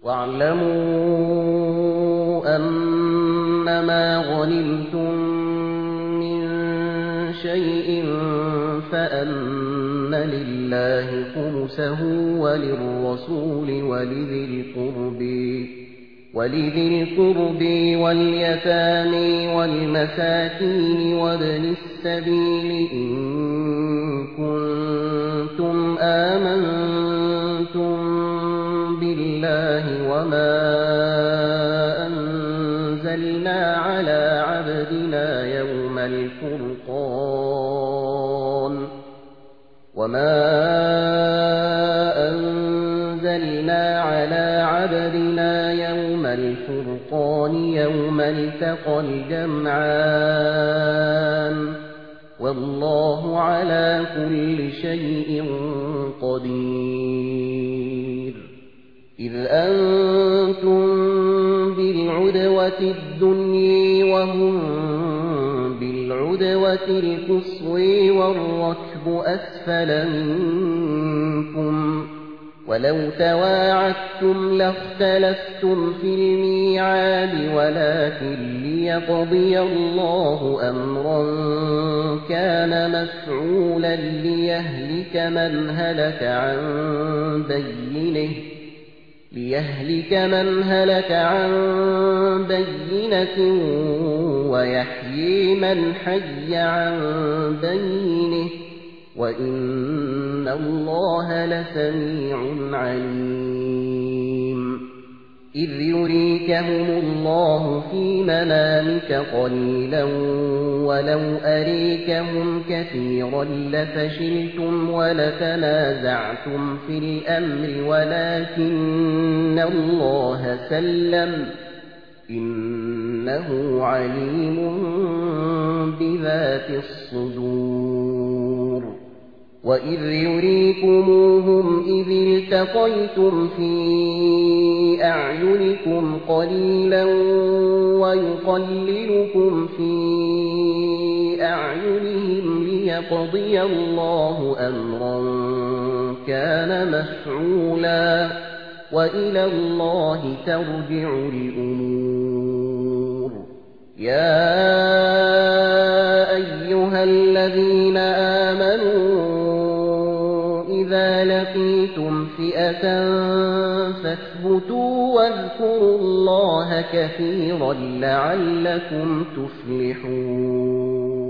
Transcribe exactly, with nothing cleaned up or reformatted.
وَاعْلَمُوا أَنَّمَا غَنِمْتُم مِّن شَيْءٍ فَأَنَّ لِلَّهِ خُمُسَهُ وَلِلرَّسُولِ وَلِذِي الْقُرْبِ وَالْيَتَامَىٰ وَالْمَسَاكِينِ وَابْنِ السَّبِيلِ إِن كُنتُمْ آمَنتُم بِاللَّهِ وَمَا أَنزَلْنَا عَلَىٰ عَبْدِنَا يَوْمَ الْفُرْقَانِ وَمَا أَنزَلْنَا عَلَىٰ عَبْدِنَا يَوْمَ الْفُرْقَانِ يَوْمَ الْتَقَى الْجَمْعَانِ وَاللَّهُ عَلَىٰ كُلِّ شَيْءٍ قَدِيرٌ إِذْ أَنتُم بِالْعُدْوَةِ الدُّنْيَا وَهُم بِالْعُدْوَةِ الْقُصْوَىٰ وَالرَّكْبُ أَسْفَلَ مِنكُمْ وَلَوْ تَوَاعَدتُّمْ لَاخْتَلَفْتُمْ فِي الْمِيعَادِ وَلَٰكِن لِّيَقْضِيَ اللَّهُ أَمْرًا كَانَ مَفْعُولًا لِّيَهْلِكَ مَنْ هَلَكَ عَن بَيِّنَةٍ لِيَهْلِكَ مَنْ هَلَكَ عَن بَيِّنَةٍ وَيَحْيِيَ مَنْ حَيَّ عَن بَيِّنَةٍ وَإِنَّ اللَّهَ لَسَمِيعٌ عَلِيمٌ إِذْ يُرِيكَهُمُ اللَّهُ فِي مَنَامِكَ قَلِيلًا وَلَوْ أَرَاكَهُمْ كَثِيرًا لَّفَشِلْتُمْ وَلَتَنَازَعْتُمْ فِي الْأَمْرِ وَلَٰكِنَّ اللَّهَ سَلَّمَ إِنَّهُ عَلِيمٌ بِذَاتِ الصُّدُورِ وَإِذْ يُرِيكُمُوهُمْ إِذِ الْتَقَيْتُمْ فِي أَعْيُنِكُمْ قَلِيلًا وَيُقَلِّلُكُمْ فِي أَعْيُنِهِمْ لِيَقْضِيَ اللَّهُ أَمْرًا كَانَ مَفْعُولًا وَإِلَى اللَّهِ تَرْجِعُ الْأُمُورُ يَا أَيُّهَا الَّذِينَ آمَنُوا إِذَا لَقِيتُمْ فِئَةً فَاثْبُتُوا وَاذْكُرُوا اللَّهَ كَثِيرًا لَّعَلَّكُمْ تُفْلِحُونَ